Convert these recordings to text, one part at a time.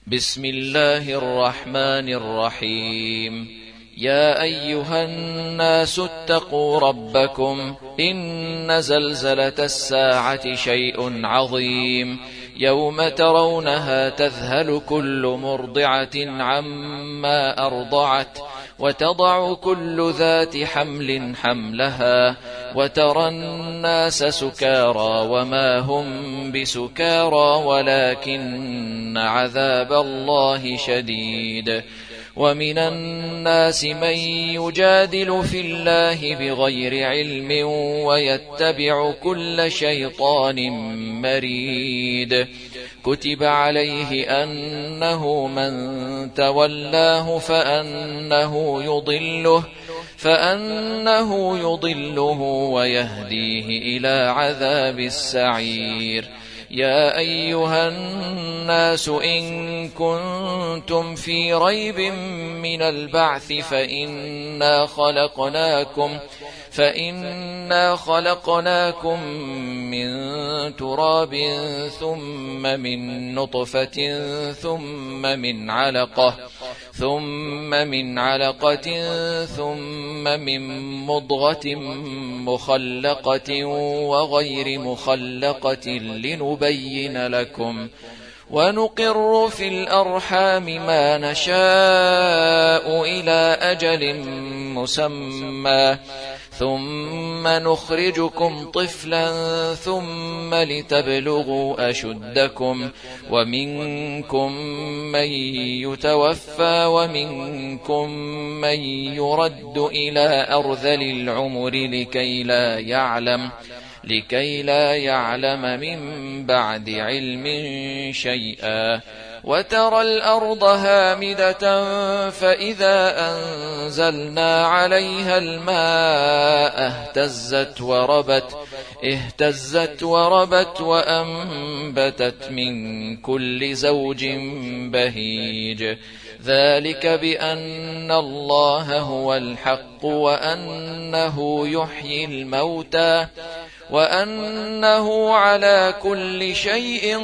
بسم الله الرحمن الرحيم. يا أيها الناس اتقوا ربكم إن زلزلة الساعة شيء عظيم يوم ترونها تذهل كل مرضعة عما أرضعت وتضع كل ذات حمل حملها وترى الناس سكارى وما هم بسكارى ولكن عذاب الله شديد. ومن الناس من يجادل في الله بغير علم ويتبع كل شيطان مريد. كتب عليه أنه من تولاه فأنه يضله ويهديه إلى عذاب السعير. يا أيها الناس إن كنتم في ريب من البعث فإنا خلقناكم من تراب ثم من نطفة ثم من علقة ثم من مضغة مخلقة وغير مخلقة لنبين لكم ونقر في الأرحام ما نشاء إلى أجل مسمى ثم نخرجكم طفلا ثم لتبلغوا أشدكم ومنكم من يتوفى ومنكم من يرد إلى أرذل العمر لكي لا يعلم من بعد علم شيئا. وترى الأرض هامدة فإذا أنزلنا عليها الماء اهتزت وربت وأنبتت من كل زوج بهيج. ذلك بأن الله هو الحق وأنه يحيي الموتى وأنه على كل شيء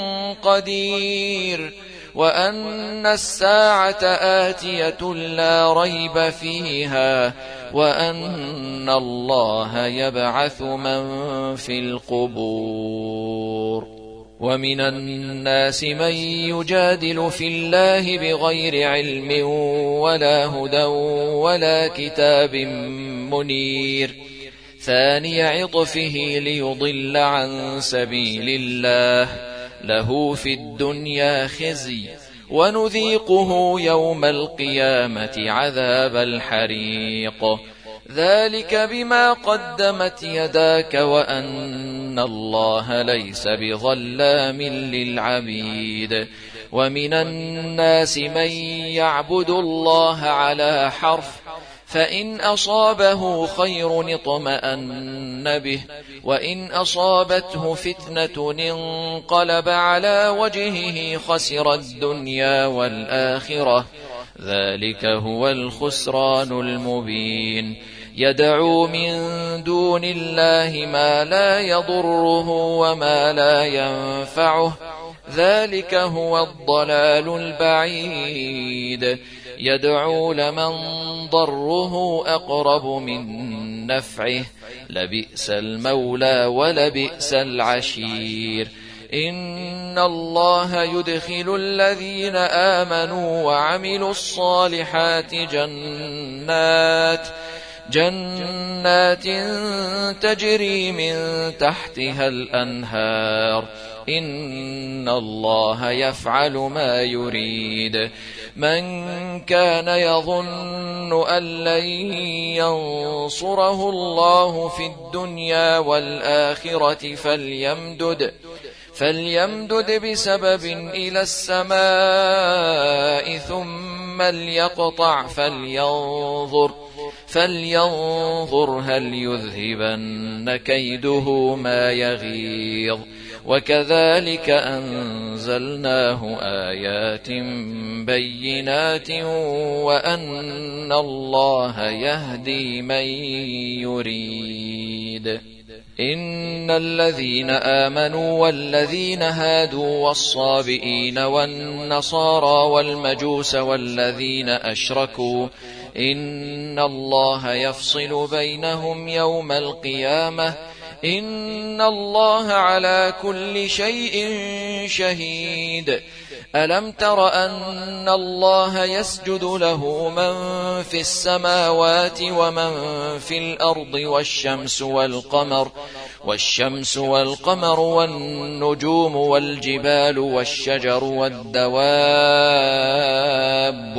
قدير وأن الساعة آتية لا ريب فيها وأن الله يبعث من في القبور. ومن الناس من يجادل في الله بغير علم ولا هدى ولا كتاب منير. ثاني عطفه ليضل عن سبيل الله له في الدنيا خزي ونذيقه يوم القيامة عذاب الحريق. ذلك بما قدمت يداك وأن الله ليس بظلام للعبيد. ومن الناس من يعبد الله على حرف فإن أصابه خير اطمأن به وإن أصابته فتنة انقلب على وجهه خسر الدنيا والآخرة. ذلك هو الخسران المبين. يدعو من دون الله ما لا يضره وما لا ينفعه ذلك هو الضلال البعيد. يدعو لمن ضره أقرب من نفعه لبئس المولى ولبئس العشير. إن الله يدخل الذين آمنوا وعملوا الصالحات جنات تجري من تحتها الأنهار. إن الله يفعل ما يريد. من كان يظن أن لن ينصره الله في الدنيا والآخرة فليمدد بسبب إلى السماء ثم ليقطع فلينظر هل يذهبن كيده ما يغيظ. وكذلك أنزلناه آيات بينات وأن الله يهدي من يريد. إن الذين آمنوا والذين هادوا والصابئين والنصارى والمجوس والذين أشركوا إن الله يفصل بينهم يوم القيامة إن الله على كل شيء شهيد. ألم تر أن الله يسجد له من في السماوات ومن في الأرض والشمس والقمر والنجوم والجبال والشجر والدواب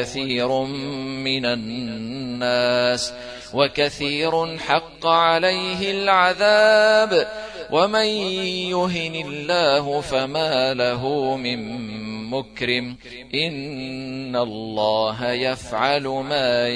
وكثير حق عليه العذاب ومن يهن الله فما له من مكرم إن الله يفعل ما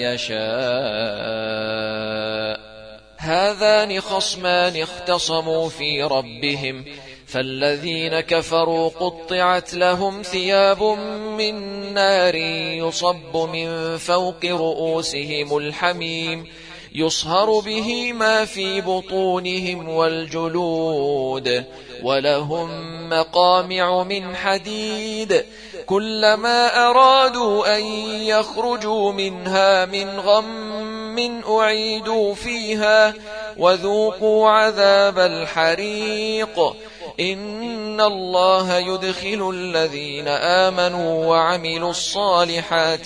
يشاء. هذان خصمان اختصموا في ربهم فالذين كفروا قطعت لهم ثياب من نار يصب من فوق رؤوسهم الحميم يصهر به ما في بطونهم والجلود ولهم مقامع من حديد كلما أرادوا أن يخرجوا منها من غم أعيدوا فيها وذوقوا عذاب الحريق. إن الله يدخل الذين آمنوا وعملوا الصالحات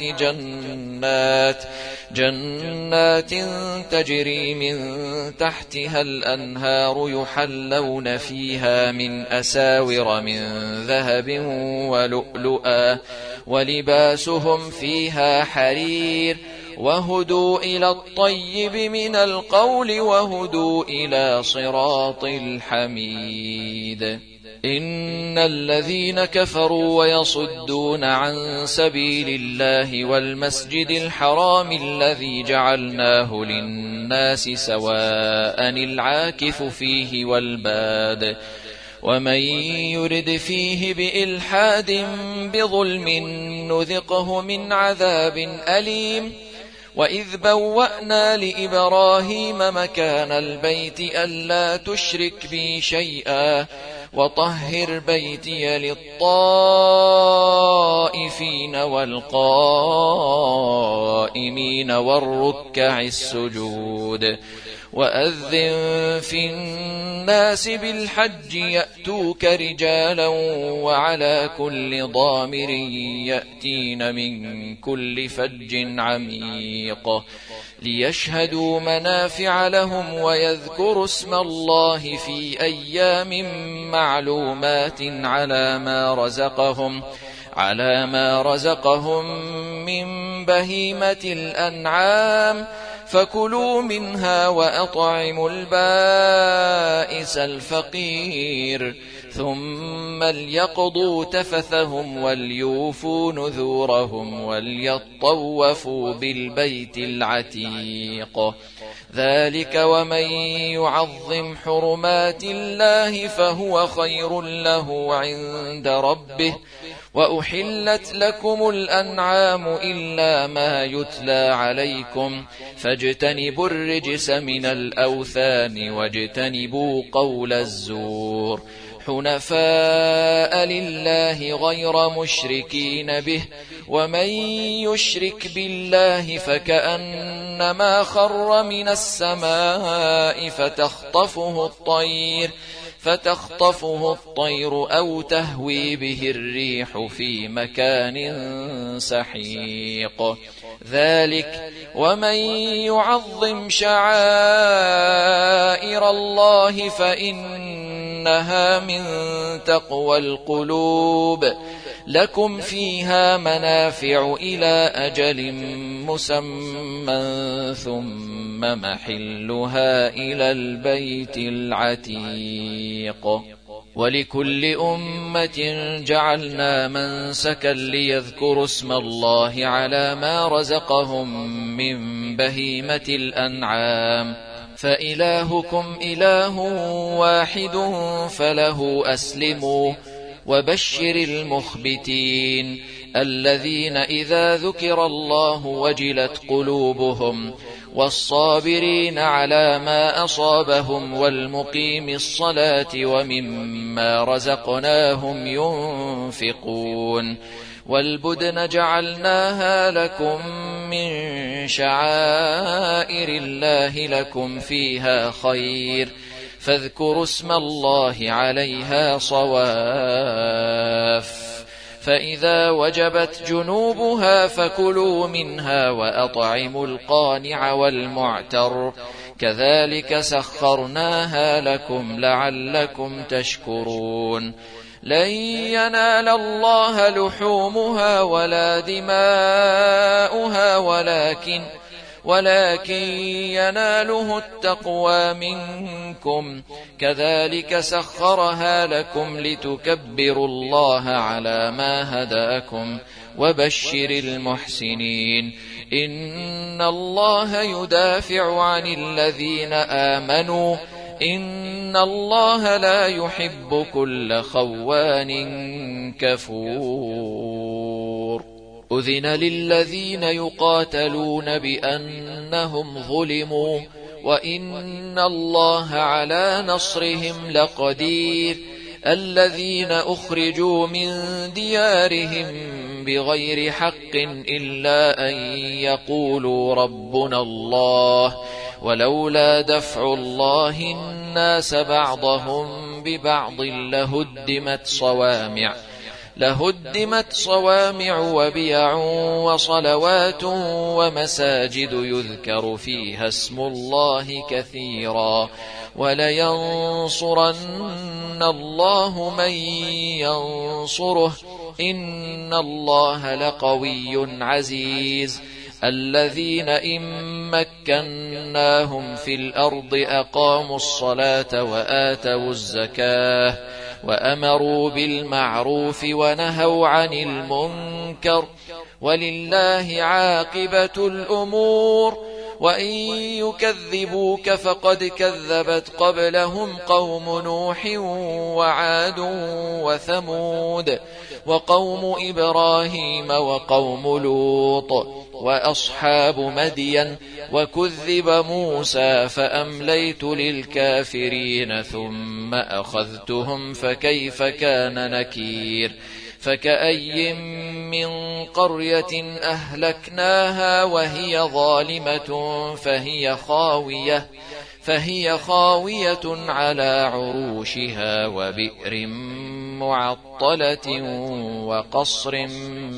جنات تجري من تحتها الأنهار يحلون فيها من أساور من ذهب ولؤلؤا ولباسهم فيها حرير وهدوا إلى الطيب من القول وهدوا إلى صراط الحميد. إن الذين كفروا ويصدون عن سبيل الله والمسجد الحرام الذي جعلناه للناس سواء العاكف فيه والباد ومن يرد فيه بإلحاد بظلم نذقه من عذاب أليم. وإذ بوأنا لإبراهيم مكان البيت ألا تشرك بي شيئا وطهر بيتي للطائفين والقائمين والركع السجود وأذن في الناس بالحج يأتوك رجالا وعلى كل ضامر يأتين من كل فج عميق ليشهدوا منافع لهم ويذكروا اسم الله في أيام معلومات على ما رزقهم من بهيمة الأنعام فكلوا منها وأطعموا البائس الفقير ثم ليقضوا تفثهم وليوفوا نذورهم وليطوفوا بالبيت العتيق. ذلك ومن يعظم حرمات الله فهو خير له عند ربه. وأحلت لكم الأنعام إلا ما يتلى عليكم فاجتنبوا الرجس من الأوثان واجتنبوا قول الزور حنفاء لله غير مشركين به ومن يشرك بالله فكأنما خر من السماء فتخطفه الطير أو تهوي به الريح في مكان سحيق. ذلك ومن يعظم شعائر الله فإنها من تقوى القلوب. لكم فيها منافع إلى أجل مسمى ثم محلها إلى البيت العتيق. ولكل أمة جعلنا منسكا ليذكروا اسم الله على ما رزقهم من بهيمة الأنعام فإلهكم إله واحد فله أسلموا. وبشر المخبتين الذين إذا ذكر الله وجلت قلوبهم والصابرين على ما أصابهم والمقيم الصلاة ومما رزقناهم ينفقون والبدن جعلناها لكم من شعائر الله لكم فيها خير فاذكروا اسم الله عليها صواف فإذا وجبت جنوبها فكلوا منها وأطعموا القانع والمعتر كذلك سخرناها لكم لعلكم تشكرون لن ينال الله لحومها ولا دماؤها ولكن يناله التقوى منكم كذلك سخرها لكم لتكبروا الله على ما هداكم وبشر المحسنين إن الله يدافع عن الذين آمنوا إن الله لا يحب كل خوان كفور أذن للذين يقاتلون بأنهم ظلموا وإن الله على نصرهم لقدير الذين أخرجوا من ديارهم بغير حق إلا أن يقولوا ربنا الله ولولا دفع الله الناس بعضهم ببعض لهدمت صوامع وبيع وصلوات ومساجد يذكر فيها اسم الله كثيرا ولينصرن الله من ينصره إن الله لقوي عزيز الذين إن مكناهم في الأرض أقاموا الصلاة وآتوا الزكاة وأمروا بالمعروف ونهوا عن المنكر ولله عاقبة الأمور وإن يكذبوك فقد كذبت قبلهم قوم نوح وعاد وثمود وقوم إبراهيم وقوم لوط وأصحاب مدين وكذب موسى فأمليت للكافرين ثم أخذتهم فكيف كان نكير فكأي من قرية أهلكناها وهي ظالمة فهي خاوية على عروشها وبئر معطلة وقصر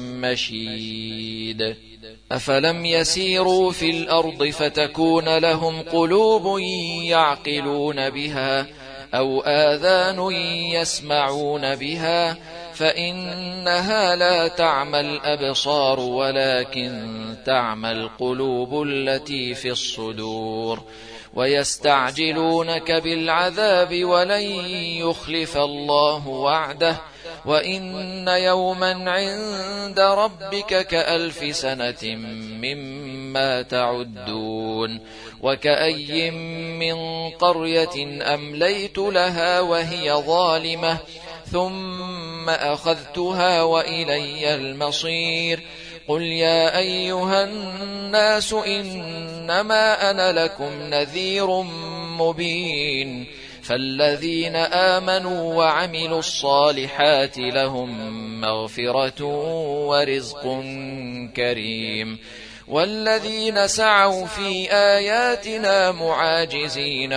مشيد أفلم يسيروا في الأرض فتكون لهم قلوب يعقلون بها أو آذان يسمعون بها فإنها لا تعمى الأبصار ولكن تعمى القلوب التي في الصدور ويستعجلونك بالعذاب ولن يخلف الله وعده وإن يوما عند ربك كألف سنة مما تعدون وكأي من قرية أمليت لها وهي ظالمة ثم أخذتها وإلي المصير قل يا أيها الناس إنما أنا لكم نذير مبين فالذين آمنوا وعملوا الصالحات لهم مغفرة ورزق كريم والذين سعوا في آياتنا معاجزين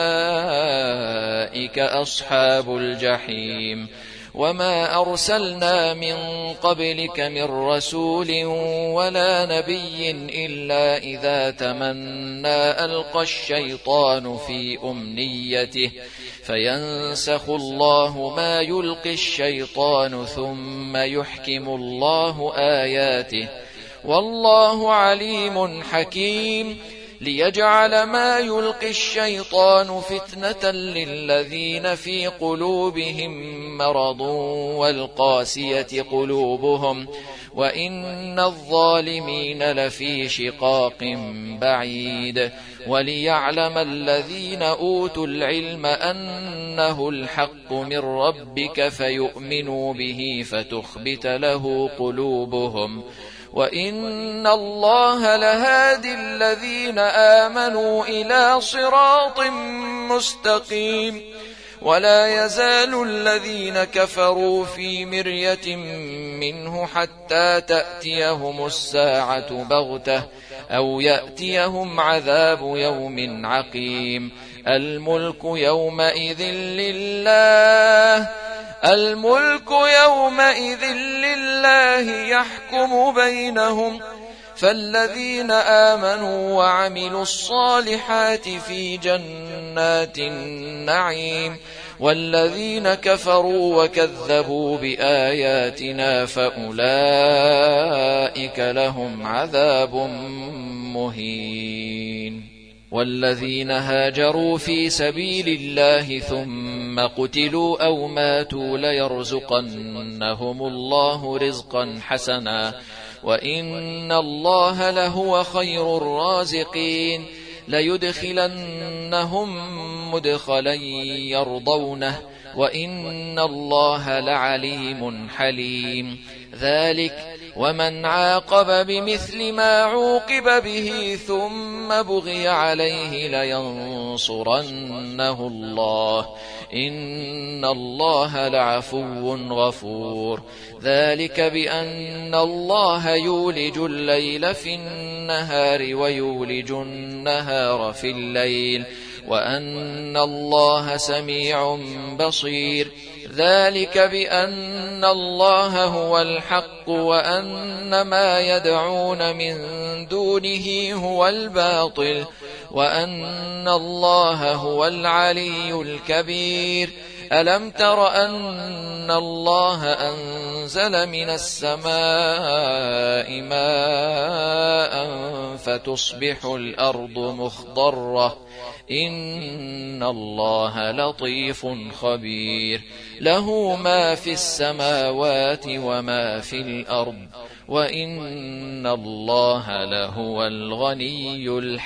أولئك أصحاب الجحيم وما أرسلنا من قبلك من رسول ولا نبي إلا إذا تمنى ألقى الشيطان في أمنيته فينسخ الله ما يلقي الشيطان ثم يحكم الله آياته والله عليم حكيم ليجعل ما يلقي الشيطان فتنة للذين في قلوبهم مرض والقاسية قلوبهم وإن الظالمين لفي شقاق بعيد وليعلم الذين أوتوا العلم أنه الحق من ربك فيؤمنوا به فتخبت له قلوبهم وإن الله لهادي الذين آمنوا إلى صراط مستقيم. ولا يزال الذين كفروا في مرية منه حتى تأتيهم الساعة بغتة أو يأتيهم عذاب يوم عقيم. الملك يومئذ لله يحكم بينهم، فالذين آمنوا وعملوا الصالحات في جنات النعيم، والذين كفروا وكذبوا بآياتنا فأولئك لهم عذاب مهين. والذين هاجروا في سبيل الله ثم قتلوا أو ماتوا ليرزقنهم الله رزقا حسنا وإن الله لهو خير الرازقين. ليدخلنهم مدخلا يرضونه وإن الله لعليم حليم. ذلك ومن عاقب بمثل ما عوقب به ثم بغي عليه لينصرنه الله إن الله لعفو غفور. ذلك بأن الله يولج الليل في النهار ويولج النهار في الليل وأن الله سميع بصير. ذلك بأن الله هو الحق وأن ما يدعون من دونه هو الباطل وأن الله هو العلي الكبير. ألم تر أن الله أنزل من السماء ماء فتصبح الأرض مخضرة إن الله لطيف خبير. له ما في السماوات وما في الأرض وإن الله لهو الغني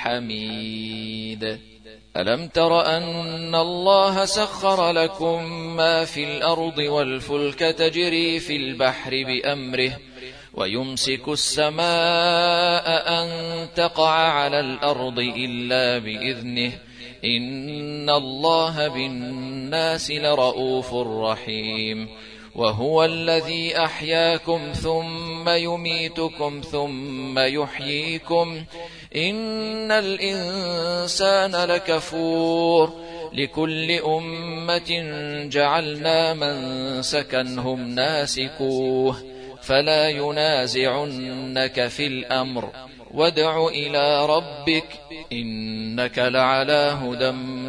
الحميد. ألم تر أن الله سخر لكم ما في الأرض والفلك تجري في البحر بأمره ويمسك السماء أن تقع على الأرض إلا بإذنه إن الله بالناس لرؤوف رحيم. وهو الذي أحياكم ثم يميتكم ثم يحييكم إن الإنسان لكفور. لكل أمة جعلنا منسكا هم ناسكوه فلا ينازعنك في الأمر وادع إلى ربك إنك لعلى هدى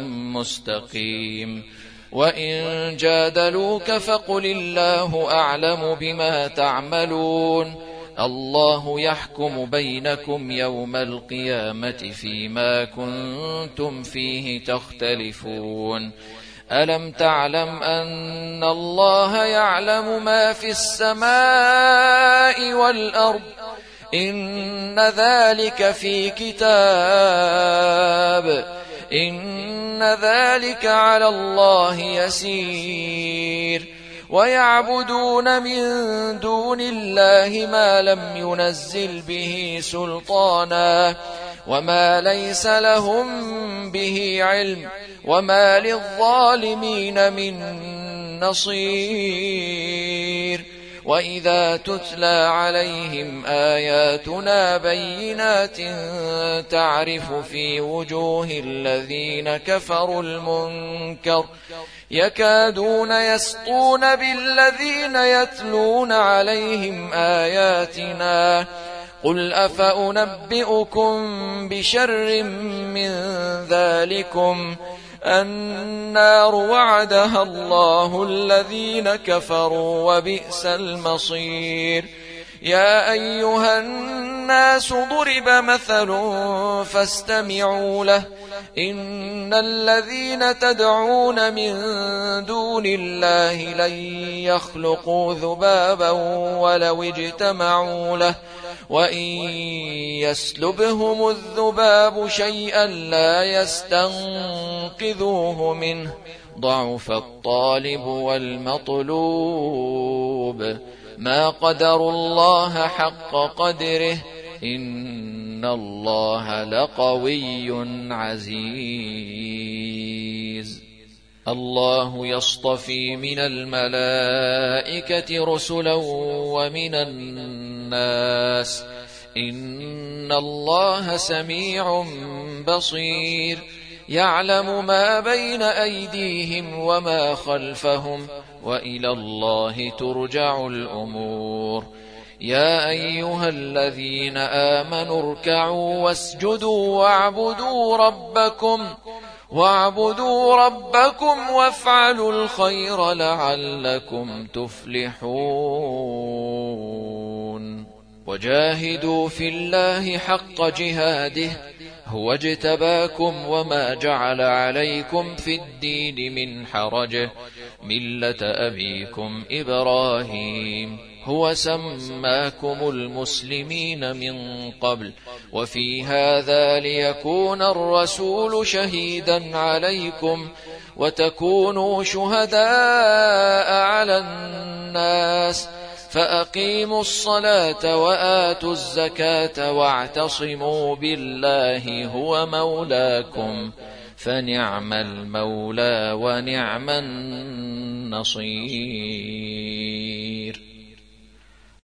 مستقيم. وإن جادلوك فقل الله أعلم بما تعملون الله يحكم بينكم يوم القيامة فيما كنتم فيه تختلفون. ألم تعلم أن الله يعلم ما في السماء والأرض إن ذلك في كتاب إن ذلك على الله يسير. ويعبدون من دون الله ما لم ينزل به سلطانا وما ليس لهم به علم وما للظالمين من نصير. وإذا تتلى عليهم آياتنا بينات تعرف في وجوه الذين كفروا المنكر يكادون يسطون بالذين يتلون عليهم آياتنا قل أفأنبئكم بشر من ذلكم النار وعدها الله الذين كفروا وبئس المصير. يا أيها الناس ضرب مثل فاستمعوا له إن الذين تدعون من دون الله لن يخلقوا ذبابا ولو اجتمعوا له وإن يسلبهم الذباب شيئا لا يستنقذوه منه ضعف الطالب والمطلوب. ما قدروا الله حق قدره إن الله لقوي عزيز. الله يصطفي من الملائكة رسلا ومن الناس إن الله سميع بصير يعلم ما بين أيديهم وما خلفهم وإلى الله ترجع الأمور. يا أيها الذين آمنوا اركعوا واسجدوا واعبدوا ربكم وافعلوا الخير لعلكم تفلحون. وجاهدوا في الله حق جهاده هو اجتباكم وما جعل عليكم في الدين من حرج ملة أبيكم إبراهيم هو سماكم المسلمين من قبل وفي هذا ليكون الرسول شهيدا عليكم وتكونوا شهداء على الناس فأقيموا الصلاة وآتوا الزكاة واعتصموا بالله هو مولاكم فنعم المولى ونعم النصير.